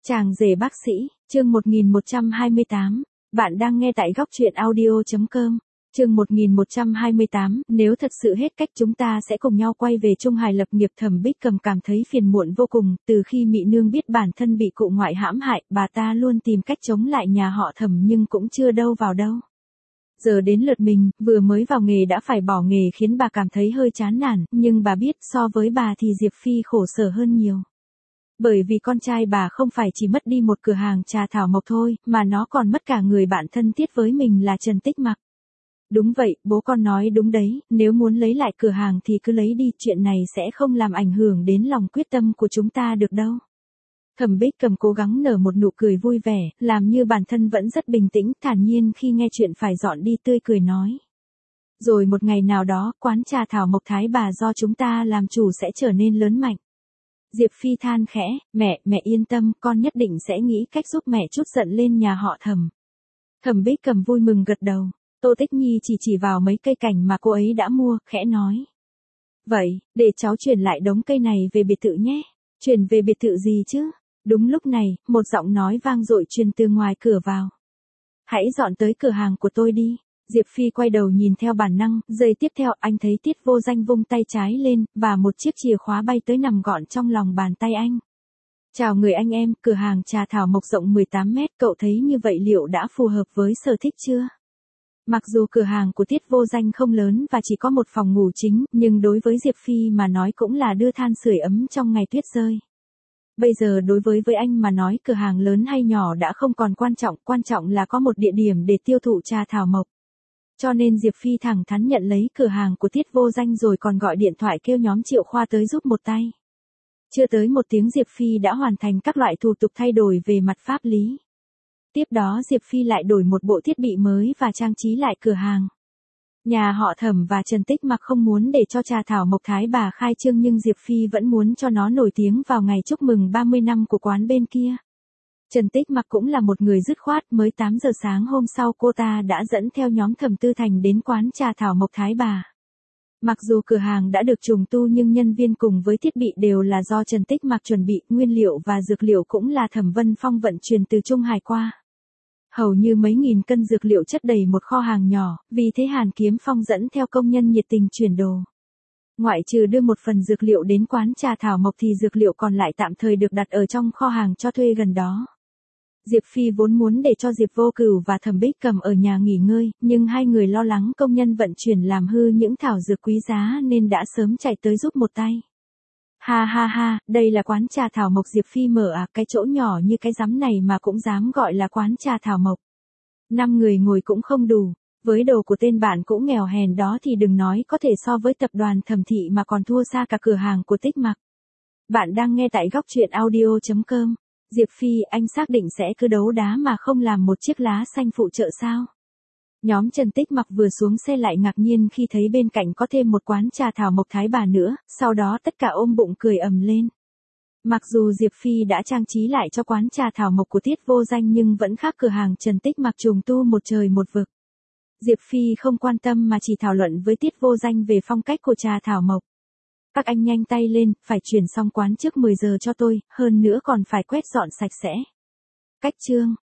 Chàng rể bác sĩ, chương 1128, bạn đang nghe tại góc truyện audio.com. Chương 1128, nếu thật sự hết cách chúng ta sẽ cùng nhau quay về Trung Hải lập nghiệp. Thẩm Bích Cầm cảm thấy phiền muộn vô cùng, từ khi Mị Nương biết bản thân bị cụ ngoại hãm hại, bà ta luôn tìm cách chống lại nhà họ Thẩm nhưng cũng chưa đâu vào đâu. Giờ đến lượt mình, vừa mới vào nghề đã phải bỏ nghề khiến bà cảm thấy hơi chán nản, nhưng bà biết so với bà thì Diệp Phi khổ sở hơn nhiều. Bởi vì con trai bà không phải chỉ mất đi một cửa hàng trà thảo mộc thôi, mà nó còn mất cả người bạn thân thiết với mình là Trần Tích Mặc. Đúng vậy, bố con nói đúng đấy, nếu muốn lấy lại cửa hàng thì cứ lấy đi, chuyện này sẽ không làm ảnh hưởng đến lòng quyết tâm của chúng ta được đâu. Thẩm Bích Cầm cố gắng nở một nụ cười vui vẻ, làm như bản thân vẫn rất bình tĩnh, thản nhiên khi nghe chuyện phải dọn đi, tươi cười nói. Rồi một ngày nào đó, quán trà thảo mộc Thái Bà do chúng ta làm chủ sẽ trở nên lớn mạnh. Diệp Phi than khẽ, mẹ yên tâm, con nhất định sẽ nghĩ cách giúp mẹ trút giận lên nhà họ Thẩm. Thẩm Bích Cầm vui mừng gật đầu. Tô Tích Nhi chỉ vào mấy cây cảnh mà cô ấy đã mua, khẽ nói. Vậy, để cháu chuyển lại đống cây này về biệt thự nhé. Chuyển về biệt thự gì chứ? Đúng lúc này, một giọng nói vang dội truyền từ ngoài cửa vào. Hãy dọn tới cửa hàng của tôi đi. Diệp Phi quay đầu nhìn theo bản năng, giây tiếp theo anh thấy Tiết Vô Danh vung tay trái lên, và một chiếc chìa khóa bay tới nằm gọn trong lòng bàn tay anh. Chào người anh em, cửa hàng trà thảo mộc rộng 18 mét, cậu thấy như vậy liệu đã phù hợp với sở thích chưa? Mặc dù cửa hàng của Tiết Vô Danh không lớn và chỉ có một phòng ngủ chính, nhưng đối với Diệp Phi mà nói cũng là đưa than sưởi ấm trong ngày tuyết rơi. Bây giờ đối với anh mà nói cửa hàng lớn hay nhỏ đã không còn quan trọng là có một địa điểm để tiêu thụ trà thảo mộc. Cho nên Diệp Phi thẳng thắn nhận lấy cửa hàng của Tiết Vô Danh rồi còn gọi điện thoại kêu nhóm Triệu Khoa tới giúp một tay. Chưa tới một tiếng Diệp Phi đã hoàn thành các loại thủ tục thay đổi về mặt pháp lý. Tiếp đó Diệp Phi lại đổi một bộ thiết bị mới và trang trí lại cửa hàng. Nhà họ Thẩm và Trần Tích Mặc không muốn để cho trà thảo mộc Thái Bà khai trương nhưng Diệp Phi vẫn muốn cho nó nổi tiếng vào ngày chúc mừng 30 năm của quán bên kia. Trần Tích Mặc cũng là một người dứt khoát, mới 8 giờ sáng hôm sau cô ta đã dẫn theo nhóm Thẩm Tư Thành đến quán trà thảo mộc Thái Bà. Mặc dù cửa hàng đã được trùng tu nhưng nhân viên cùng với thiết bị đều là do Trần Tích Mặc chuẩn bị, nguyên liệu và dược liệu cũng là Thẩm Vân Phong vận chuyển từ Trung Hải qua. Hầu như mấy nghìn cân dược liệu chất đầy một kho hàng nhỏ, vì thế Hàn Kiếm Phong dẫn theo công nhân nhiệt tình chuyển đồ. Ngoại trừ đưa một phần dược liệu đến quán trà thảo mộc thì dược liệu còn lại tạm thời được đặt ở trong kho hàng cho thuê gần đó. Diệp Phi vốn muốn để cho Diệp Vô Cửu và Thẩm Bích Cầm ở nhà nghỉ ngơi, nhưng hai người lo lắng công nhân vận chuyển làm hư những thảo dược quý giá nên đã sớm chạy tới giúp một tay. Ha, đây là quán trà thảo mộc Diệp Phi mở à, cái chỗ nhỏ như cái rắm này mà cũng dám gọi là quán trà thảo mộc. 5 người ngồi cũng không đủ, với đồ của tên bạn cũng nghèo hèn đó thì đừng nói có thể so với tập đoàn Thẩm Thị mà còn thua xa cả cửa hàng của Tích Mặc. Bạn đang nghe tại góc truyện audio.com. Diệp Phi, anh xác định sẽ cứ đấu đá mà không làm một chiếc lá xanh phụ trợ sao? Nhóm Trần Tích Mặc vừa xuống xe lại ngạc nhiên khi thấy bên cạnh có thêm một quán trà thảo mộc Thái Bà nữa, sau đó tất cả ôm bụng cười ầm lên. Mặc dù Diệp Phi đã trang trí lại cho quán trà thảo mộc của Tiết Vô Danh nhưng vẫn khác cửa hàng Trần Tích Mặc trùng tu một trời một vực. Diệp Phi không quan tâm mà chỉ thảo luận với Tiết Vô Danh về phong cách của trà thảo mộc. Các anh nhanh tay lên, phải chuyển xong quán trước 10 giờ cho tôi, hơn nữa còn phải quét dọn sạch sẽ. Cách chương.